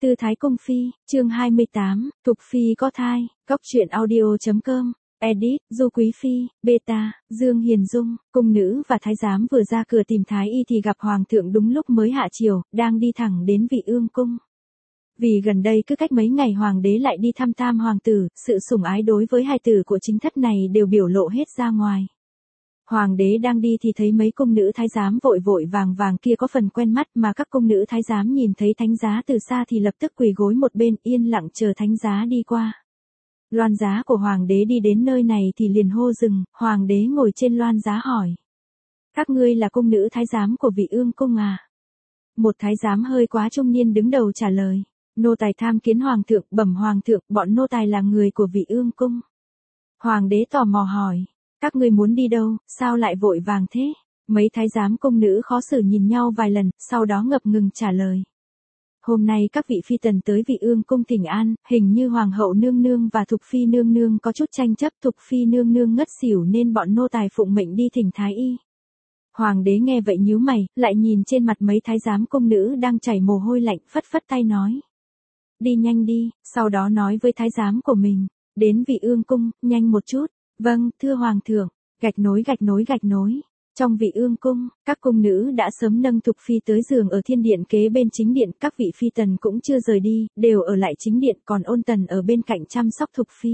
Tư Thái Cung Phi, chương 28, Thục Phi có thai, Cóc truyện audio.com, edit, Du Quý Phi, beta, Dương Hiền Dung, cung nữ và thái giám vừa ra cửa tìm thái y thì gặp hoàng thượng đúng lúc mới hạ chiều, đang đi thẳng đến Vị Ương cung. Vì gần đây cứ cách mấy ngày hoàng đế lại đi thăm tam hoàng tử, sự sủng ái đối với hai tử của chính thất này đều biểu lộ hết ra ngoài. Hoàng đế đang đi thì thấy mấy cung nữ thái giám vội vội vàng vàng kia có phần quen mắt, mà các cung nữ thái giám nhìn thấy thánh giá từ xa thì lập tức quỳ gối một bên yên lặng chờ thánh giá đi qua. Loan giá của hoàng đế đi đến nơi này thì liền hô dừng, hoàng đế ngồi trên loan giá hỏi: "Các ngươi là cung nữ thái giám của Vị Ương cung à?" Một thái giám hơi quá trung niên đứng đầu trả lời: "Nô tài tham kiến hoàng thượng, bẩm hoàng thượng, bọn nô tài là người của Vị Ương cung." Hoàng đế tò mò hỏi: "Các ngươi muốn đi đâu, sao lại vội vàng thế?" Mấy thái giám cung nữ khó xử nhìn nhau vài lần, sau đó ngập ngừng trả lời: "Hôm nay các vị phi tần tới Vị Ương cung thỉnh an, hình như hoàng hậu nương nương và Thục Phi nương nương có chút tranh chấp, Thục Phi nương nương ngất xỉu nên bọn nô tài phụng mệnh đi thỉnh thái y." Hoàng đế nghe vậy nhíu mày, lại nhìn trên mặt mấy thái giám cung nữ đang chảy mồ hôi lạnh, phất phất tay nói: "Đi nhanh đi." Sau đó nói với thái giám của mình: "Đến Vị Ương cung, nhanh một chút." "Vâng, thưa hoàng thượng." Gạch nối gạch nối gạch nối. Trong Vị Ương cung, các cung nữ đã sớm nâng Thục Phi tới giường ở thiên điện kế bên chính điện, các vị phi tần cũng chưa rời đi, đều ở lại chính điện, còn Ôn Tần ở bên cạnh chăm sóc Thục Phi.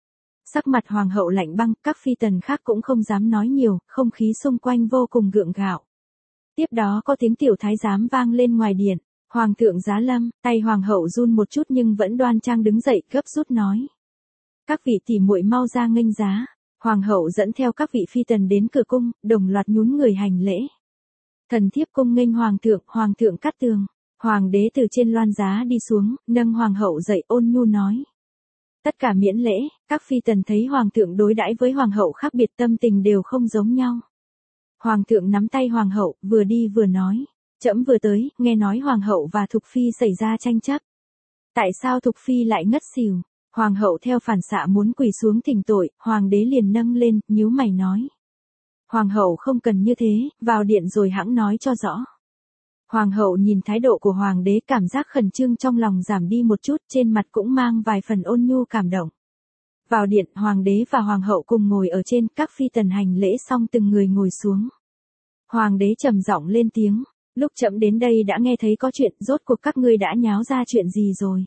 Sắc mặt hoàng hậu lạnh băng, các phi tần khác cũng không dám nói nhiều, không khí xung quanh vô cùng gượng gạo. Tiếp đó có tiếng tiểu thái giám vang lên ngoài điện: "Hoàng thượng giá lâm." Tay hoàng hậu run một chút nhưng vẫn đoan trang đứng dậy, gấp rút nói: "Các vị tỷ muội mau ra nghênh giá." Hoàng hậu dẫn theo các vị phi tần đến cửa cung, đồng loạt nhún người hành lễ. "Thần thiếp cung nghênh hoàng thượng cát tường." Hoàng đế từ trên loan giá đi xuống, nâng hoàng hậu dậy ôn nhu nói: "Tất cả miễn lễ." Các phi tần thấy hoàng thượng đối đãi với hoàng hậu khác biệt, tâm tình đều không giống nhau. Hoàng thượng nắm tay hoàng hậu, vừa đi vừa nói: "Trẫm vừa tới, nghe nói hoàng hậu và Thục Phi xảy ra tranh chấp. Tại sao Thục Phi lại ngất xỉu?" Hoàng hậu theo phản xạ muốn quỳ xuống thỉnh tội, hoàng đế liền nâng lên, nhíu mày nói: "Hoàng hậu không cần như thế, vào điện rồi hẵng nói cho rõ." Hoàng hậu nhìn thái độ của hoàng đế, cảm giác khẩn trương trong lòng giảm đi một chút, trên mặt cũng mang vài phần ôn nhu cảm động. Vào điện, hoàng đế và hoàng hậu cùng ngồi ở trên, các phi tần hành lễ xong từng người ngồi xuống. Hoàng đế trầm giọng lên tiếng: "Lúc trẫm đến đây đã nghe thấy có chuyện, rốt cuộc các ngươi đã nháo ra chuyện gì rồi?"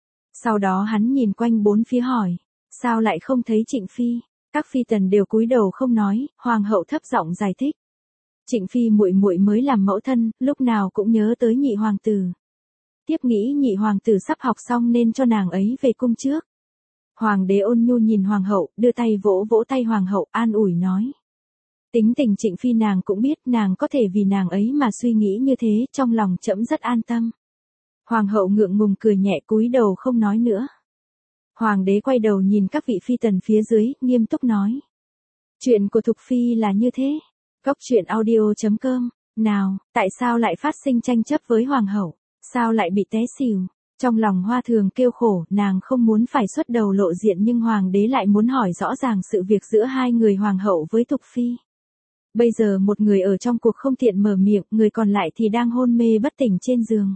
Sau đó hắn nhìn quanh bốn phía hỏi: "Sao lại không thấy Trịnh Phi?" Các phi tần đều cúi đầu không nói, hoàng hậu thấp giọng giải thích: "Trịnh Phi muội muội mới làm mẫu thân, lúc nào cũng nhớ tới nhị hoàng tử. Tiếp nghĩ nhị hoàng tử sắp học xong nên cho nàng ấy về cung trước." Hoàng đế ôn nhu nhìn hoàng hậu, đưa tay vỗ vỗ tay hoàng hậu, an ủi nói: "Tính tình Trịnh Phi nàng cũng biết, nàng có thể vì nàng ấy mà suy nghĩ như thế, trong lòng trẫm rất an tâm." Hoàng hậu ngượng ngùng cười nhẹ, cúi đầu không nói nữa. Hoàng đế quay đầu nhìn các vị phi tần phía dưới, nghiêm túc nói: "Chuyện của Thục Phi là như thế." Cóc truyện audio.com. "Nào, tại sao lại phát sinh tranh chấp với hoàng hậu? Sao lại bị té xỉu?" Trong lòng Hoa Thường kêu khổ, nàng không muốn phải xuất đầu lộ diện nhưng hoàng đế lại muốn hỏi rõ ràng sự việc giữa hai người hoàng hậu với Thục Phi. Bây giờ một người ở trong cuộc không tiện mở miệng, người còn lại thì đang hôn mê bất tỉnh trên giường.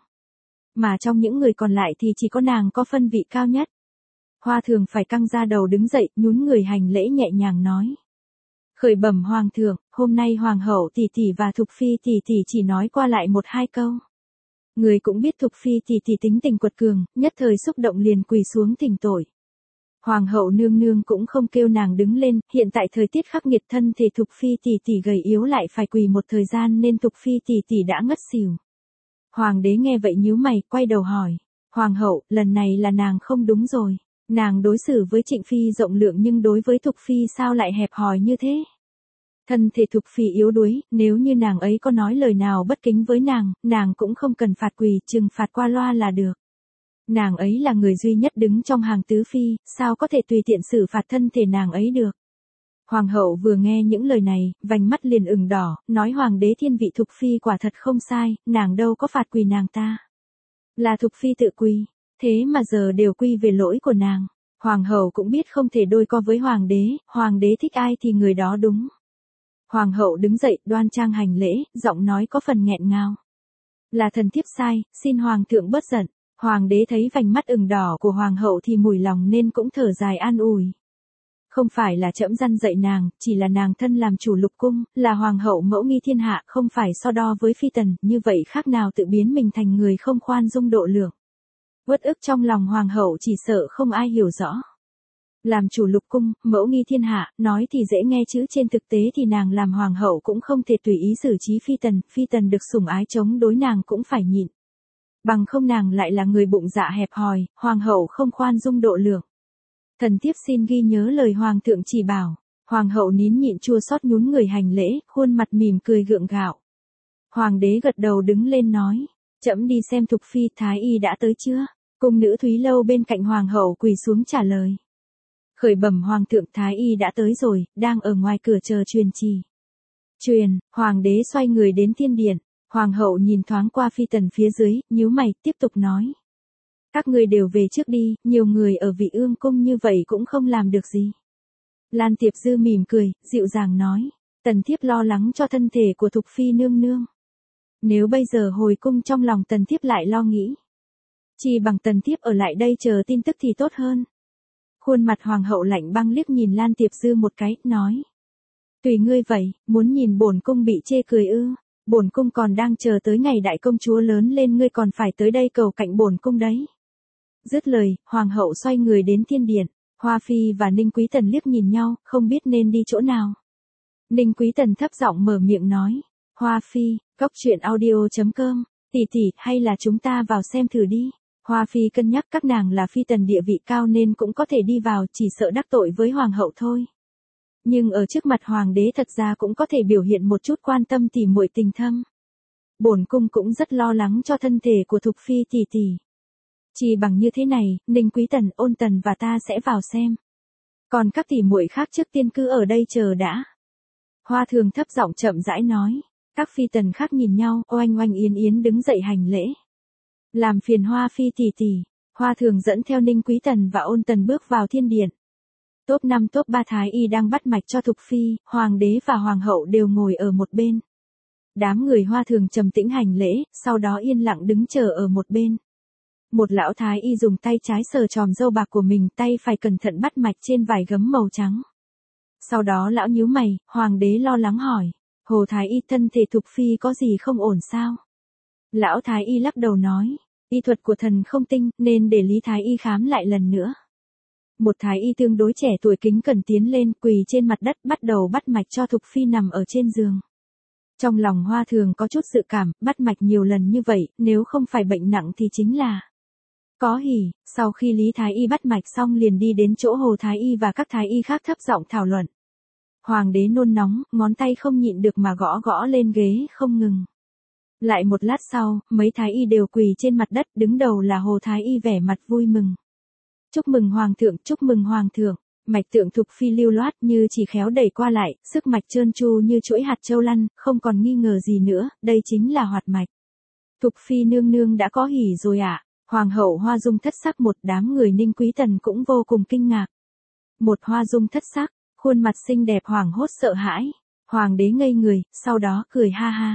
Mà trong những người còn lại thì chỉ có nàng có phân vị cao nhất. Hoa Thường phải căng ra đầu đứng dậy, nhún người hành lễ nhẹ nhàng nói: "Khởi bẩm hoàng thượng, hôm nay hoàng hậu tỷ tỷ và Thục Phi tỷ tỷ chỉ nói qua lại một hai câu. Người cũng biết Thục Phi tỷ tỷ tính tình quật cường, nhất thời xúc động liền quỳ xuống thỉnh tội. Hoàng hậu nương nương cũng không kêu nàng đứng lên, hiện tại thời tiết khắc nghiệt, thân thể Thục Phi tỷ tỷ gầy yếu lại phải quỳ một thời gian nên Thục Phi tỷ tỷ đã ngất xỉu." Hoàng đế nghe vậy nhíu mày, quay đầu hỏi: "Hoàng hậu, lần này là nàng không đúng rồi. Nàng đối xử với Trịnh Phi rộng lượng nhưng đối với Thục Phi sao lại hẹp hòi như thế? Thân thể Thục Phi yếu đuối, nếu như nàng ấy có nói lời nào bất kính với nàng cũng không cần phạt quỳ, trừng phạt qua loa là được. Nàng ấy là người duy nhất đứng trong hàng tứ phi, sao có thể tùy tiện xử phạt thân thể nàng ấy được?" Hoàng hậu vừa nghe những lời này, vành mắt liền ửng đỏ, nói: "Hoàng đế thiên vị Thục Phi quả thật không sai, nàng đâu có phạt quỳ nàng ta. Là Thục Phi tự quỳ, thế mà giờ đều quy về lỗi của nàng." Hoàng hậu cũng biết không thể đôi co với hoàng đế thích ai thì người đó đúng. Hoàng hậu đứng dậy, đoan trang hành lễ, giọng nói có phần nghẹn ngào: "Là thần thiếp sai, xin hoàng thượng bớt giận." Hoàng đế thấy vành mắt ửng đỏ của hoàng hậu thì mủi lòng nên cũng thở dài an ủi. Không phải là trẫm răn dạy nàng, chỉ là nàng thân làm chủ lục cung, là hoàng hậu mẫu nghi thiên hạ, không phải so đo với phi tần, như vậy khác nào tự biến mình thành người không khoan dung độ lượng. Uất ức trong lòng hoàng hậu chỉ sợ không ai hiểu rõ. Làm chủ lục cung, mẫu nghi thiên hạ, nói thì dễ nghe chứ trên thực tế thì nàng làm hoàng hậu cũng không thể tùy ý xử trí phi tần được sủng ái chống đối nàng cũng phải nhịn. Bằng không nàng lại là người bụng dạ hẹp hòi, hoàng hậu không khoan dung độ lượng. Thần thiếp xin ghi nhớ lời hoàng thượng chỉ bảo. Hoàng hậu nín nhịn chua xót nhún người hành lễ, khuôn mặt mỉm cười gượng gạo. Hoàng đế gật đầu đứng lên nói, trẫm đi xem Thục phi, thái y đã tới chưa? Cung nữ Thúy Lâu bên cạnh hoàng hậu quỳ xuống trả lời. Khởi bẩm hoàng thượng, thái y đã tới rồi, đang ở ngoài cửa chờ truyền chỉ. Truyền, hoàng đế xoay người đến thiên điện, hoàng hậu nhìn thoáng qua phi tần phía dưới, nhíu mày, tiếp tục nói. Các ngươi đều về trước đi, nhiều người ở Vị Ương cung như vậy cũng không làm được gì. Lan Tiệp Dư mỉm cười, dịu dàng nói, tần thiếp lo lắng cho thân thể của Thục phi nương nương. Nếu bây giờ hồi cung trong lòng tần thiếp lại lo nghĩ, chỉ bằng tần thiếp ở lại đây chờ tin tức thì tốt hơn. Khuôn mặt hoàng hậu lạnh băng liếc nhìn Lan Tiệp Dư một cái, nói. Tùy ngươi vậy, muốn nhìn bổn cung bị chê cười ư? Bổn cung còn đang chờ tới ngày đại công chúa lớn lên, ngươi còn phải tới đây cầu cạnh bổn cung đấy. Dứt lời, hoàng hậu xoay người đến thiên điện, Hoa Phi và Ninh Quý Tần liếc nhìn nhau, không biết nên đi chỗ nào. Ninh Quý Tần thấp giọng mở miệng nói, Hoa Phi, cóc truyện audio.com, tỷ tỷ, hay là chúng ta vào xem thử đi. Hoa Phi cân nhắc các nàng là phi tần địa vị cao nên cũng có thể đi vào, chỉ sợ đắc tội với hoàng hậu thôi. Nhưng ở trước mặt hoàng đế thật ra cũng có thể biểu hiện một chút quan tâm tỉ muội tình thâm. Bổn cung cũng rất lo lắng cho thân thể của Thục phi tỷ tỷ. Chỉ bằng như thế này, Ninh Quý Tần, Ôn Tần và ta sẽ vào xem. Còn các tỷ muội khác trước tiên cứ ở đây chờ đã. Hoa Thường thấp giọng chậm rãi nói. Các phi tần khác nhìn nhau, Oanh Oanh Yến Yến đứng dậy hành lễ. Làm phiền Hoa Phi tỷ tỷ. Hoa Thường dẫn theo Ninh Quý Tần và Ôn Tần bước vào thiên điện. Top 5 top 3 thái y đang bắt mạch cho Thục phi, hoàng đế và hoàng hậu đều ngồi ở một bên. Đám người Hoa Thường trầm tĩnh hành lễ, sau đó yên lặng đứng chờ ở một bên. Một lão thái y dùng tay trái sờ tròm râu bạc của mình, tay phải cẩn thận bắt mạch trên vải gấm màu trắng. Sau đó lão nhíu mày, hoàng đế lo lắng hỏi, Hồ thái y, thân thể Thục phi có gì không ổn sao? Lão thái y lắc đầu nói, y thuật của thần không tinh, nên để Lý thái y khám lại lần nữa. Một thái y tương đối trẻ tuổi kính cẩn tiến lên, quỳ trên mặt đất bắt đầu bắt mạch cho Thục phi nằm ở trên giường. Trong lòng Hoa Thường có chút dự cảm, bắt mạch nhiều lần như vậy, nếu không phải bệnh nặng thì chính là có hỉ. Sau khi Lý thái y bắt mạch xong liền đi đến chỗ Hồ thái y và các thái y khác thấp giọng thảo luận. Hoàng đế nôn nóng, ngón tay không nhịn được mà gõ gõ lên ghế không ngừng. Lại một lát sau, mấy thái y đều quỳ trên mặt đất, đứng đầu là Hồ thái y vẻ mặt vui mừng. Chúc mừng hoàng thượng, chúc mừng hoàng thượng. Mạch tượng Thục phi lưu loát như chỉ khéo đẩy qua lại, sức mạch trơn tru như chuỗi hạt châu lăn, không còn nghi ngờ gì nữa, đây chính là hoạt mạch. Thục phi nương nương đã có hỉ rồi ạ. Hoàng hậu Hoa Dung thất sắc, một đám người Ninh Quý Tần cũng vô cùng kinh ngạc. Một Hoa Dung thất sắc, khuôn mặt xinh đẹp hoảng hốt sợ hãi. Hoàng đế ngây người, sau đó cười ha ha.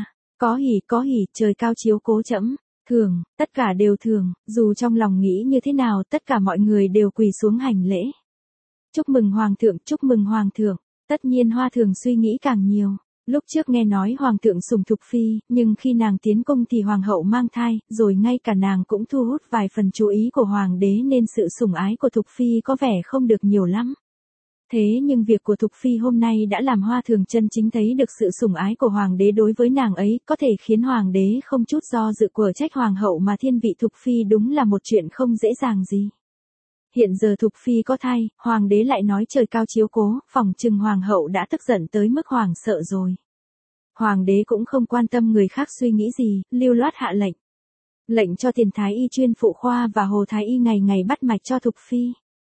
Có hỉ, trời cao chiếu cố trẫm. Thường, tất cả đều thường, dù trong lòng nghĩ như thế nào, tất cả mọi người đều quỳ xuống hành lễ. Chúc mừng hoàng thượng, chúc mừng hoàng thượng. Tất nhiên Hoa Thường suy nghĩ càng nhiều. Lúc trước nghe nói hoàng thượng sủng Thục phi, nhưng khi nàng tiến cung thì hoàng hậu mang thai, rồi ngay cả nàng cũng thu hút vài phần chú ý của hoàng đế nên sự sủng ái của Thục phi có vẻ không được nhiều lắm. Thế nhưng việc của Thục phi hôm nay đã làm Hoa Thường chân chính thấy được sự sủng ái của hoàng đế đối với nàng ấy, có thể khiến hoàng đế không chút do dự quở trách hoàng hậu mà thiên vị Thục phi đúng là một chuyện không dễ dàng gì. Hiện giờ Thục phi có thai, hoàng đế lại nói trời cao chiếu cố, phỏng chừng hoàng hậu đã tức giận tới mức hoảng sợ rồi. Hoàng đế cũng không quan tâm người khác suy nghĩ gì, lưu loát hạ lệnh. Lệnh cho Tiền thái y chuyên phụ khoa và Hồ thái y ngày ngày bắt mạch cho Thục phi.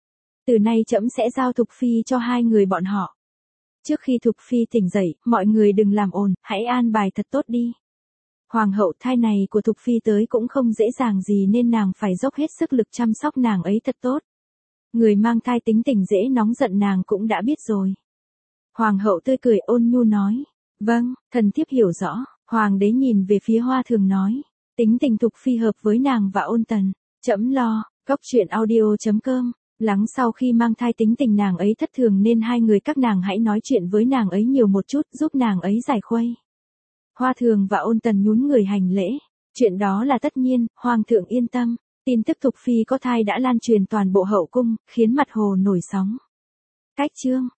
Từ nay trẫm sẽ giao Thục phi cho hai người bọn họ. Trước khi Thục phi tỉnh dậy, mọi người đừng làm ồn, hãy an bài thật tốt đi. Hoàng hậu, thai này của Thục phi tới cũng không dễ dàng gì nên nàng phải dốc hết sức lực chăm sóc nàng ấy thật tốt. Người mang thai tính tình dễ nóng giận nàng cũng đã biết rồi. Hoàng hậu tươi cười ôn nhu nói. Vâng, thần thiếp hiểu rõ. Hoàng đế nhìn về phía Hoa Thường nói. Tính tình Thục phi hợp với nàng và Ôn Tần. Trẫm lo, cóc truyện audio.com. Lắng sau khi mang thai tính tình nàng ấy thất thường nên hai người các nàng hãy nói chuyện với nàng ấy nhiều một chút giúp nàng ấy giải khuây. Hoa Thường và Ôn Tần nhún người hành lễ. Chuyện đó là tất nhiên, Hoàng thượng yên tâm. Tin tức Thục Phi có thai đã lan truyền toàn bộ hậu cung, khiến mặt hồ nổi sóng. Cách chương.